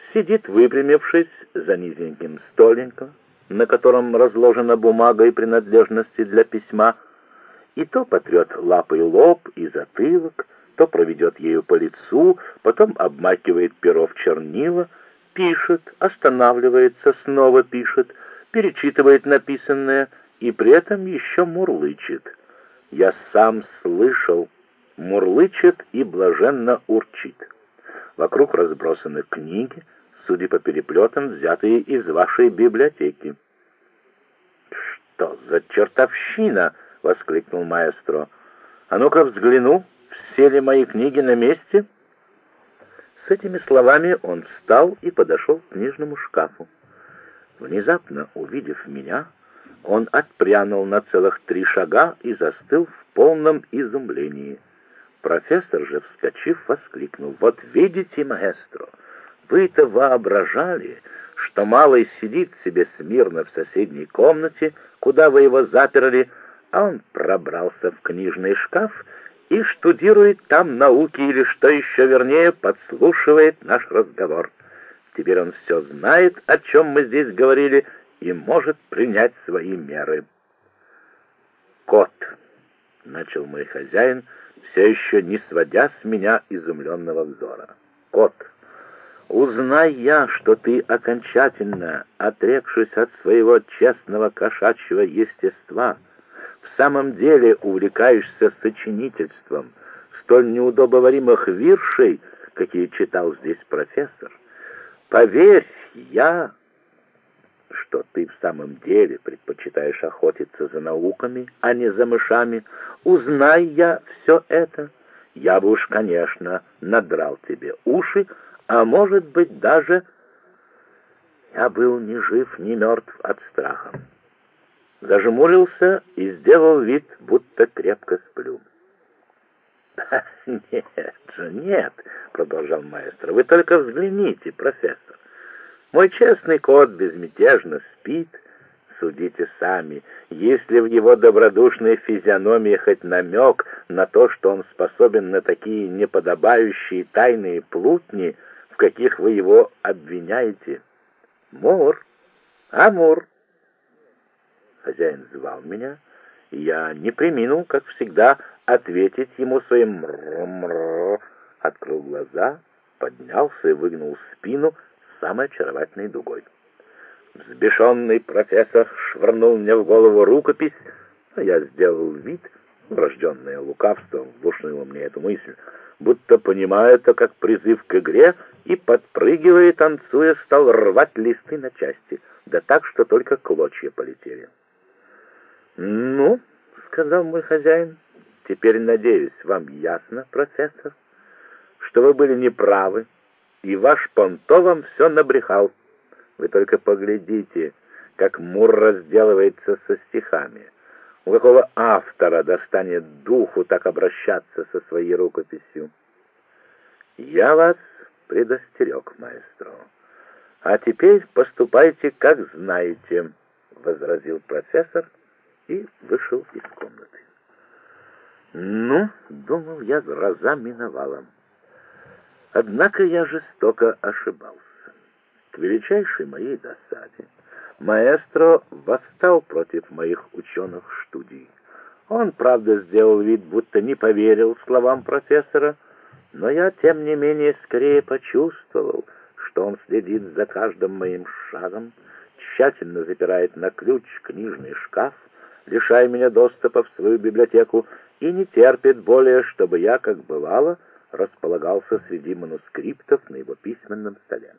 сидит, выпрямившись за низеньким столиком, на котором разложена бумага и принадлежности для письма, и то потрет лапой лоб и затылок, то проведет ею по лицу, потом обмакивает перо в чернила, пишет, останавливается, снова пишет, перечитывает написанное и при этом еще мурлычет. Я сам слышал, мурлычет и блаженно урчит. Вокруг разбросаны книги, судя по переплетам, взятые из вашей библиотеки. «Что за чертовщина!» — воскликнул маэстро. «А ну-ка взгляну, все ли мои книги на месте?» С этими словами он встал и подошел к книжному шкафу. Внезапно увидев меня, он отпрянул на целых 3 шага и застыл в полном изумлении. Профессор же, вскочив, воскликнул: «Вот видите, маэстро, вы-то воображали, что малый сидит себе смирно в соседней комнате, куда вы его заперли, а он пробрался в книжный шкаф и штудирует там науки, или, что еще вернее, подслушивает наш разговор. Теперь он все знает, о чем мы здесь говорили, и может принять свои меры». «Кот», — начал мой хозяин, все еще не сводя с меня изумленного взора. «Кот, узнай я, что ты окончательно, отрекшись от своего честного кошачьего естества, в самом деле увлекаешься сочинительством столь неудобоваримых виршей, какие читал здесь профессор, поверь, что ты в самом деле предпочитаешь охотиться за науками, а не за мышами. Узнай я все это, я бы уж, конечно, надрал тебе уши, а может быть даже я был ни жив, ни мертв от страха. Зажмурился и сделал вид, будто крепко сплю. «Нет же, нет», — продолжал маэстро, — «вы только взгляните, профессор. Мой честный кот безмятежно спит. Судите сами, есть ли в его добродушной физиономии хоть намек на то, что он способен на такие неподобающие тайные плутни, в каких вы его обвиняете? Мур, Амур». Хозяин звал меня, и я не преминул, как всегда, ответить ему своим «мр-мр», открыл глаза, поднялся и выгнул спину самой очаровательной дугой. Взбешенный профессор швырнул мне в голову рукопись, а я сделал вид, врожденное лукавство внушило мне эту мысль, будто понимая это как призыв к игре, и, подпрыгивая, танцуя, стал рвать листы на части, да так, что только клочья полетели. «Ну, — сказал мой хозяин, — теперь, надеюсь, вам ясно, профессор, что вы были неправы, и ваш Понто вам все набрехал. Вы только поглядите, как Мур разделывается со стихами. У какого автора достанет духу так обращаться со своей рукописью? Я вас предостерег, маэстро. А теперь поступайте, как знаете, — возразил профессор и вышел из комнаты. Ну, думал я, гроза миновала. Однако я жестоко ошибался. К величайшей моей досаде маэстро восстал против моих ученых студий. Он, правда, сделал вид, будто не поверил словам профессора, но я, тем не менее, скорее почувствовал, что он следит за каждым моим шагом, тщательно запирает на ключ книжный шкаф, лишая меня доступа в свою библиотеку, и не терпит более, чтобы я, как бывало, располагался среди манускриптов на его письменном столе.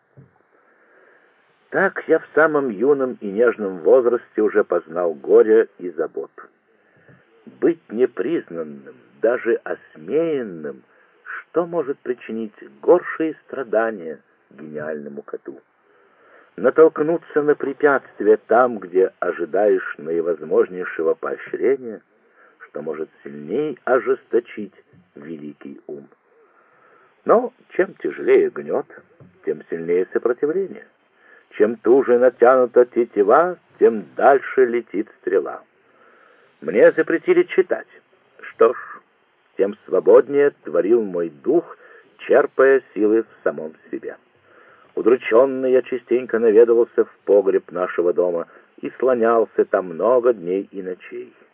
Так я в самом юном и нежном возрасте уже познал горе и заботу. Быть непризнанным, даже осмеянным, что может причинить горшие страдания гениальному коту? Натолкнуться на препятствие там, где ожидаешь наивозможнейшего поощрения, что может сильней ожесточить великий ум. Но чем тяжелее гнет, тем сильнее сопротивление. Чем туже натянута тетива, тем дальше летит стрела. Мне запретили читать. Что ж, тем свободнее творил мой дух, черпая силы в самом себе. Удрученный я частенько наведывался в погреб нашего дома и слонялся там много дней и ночей.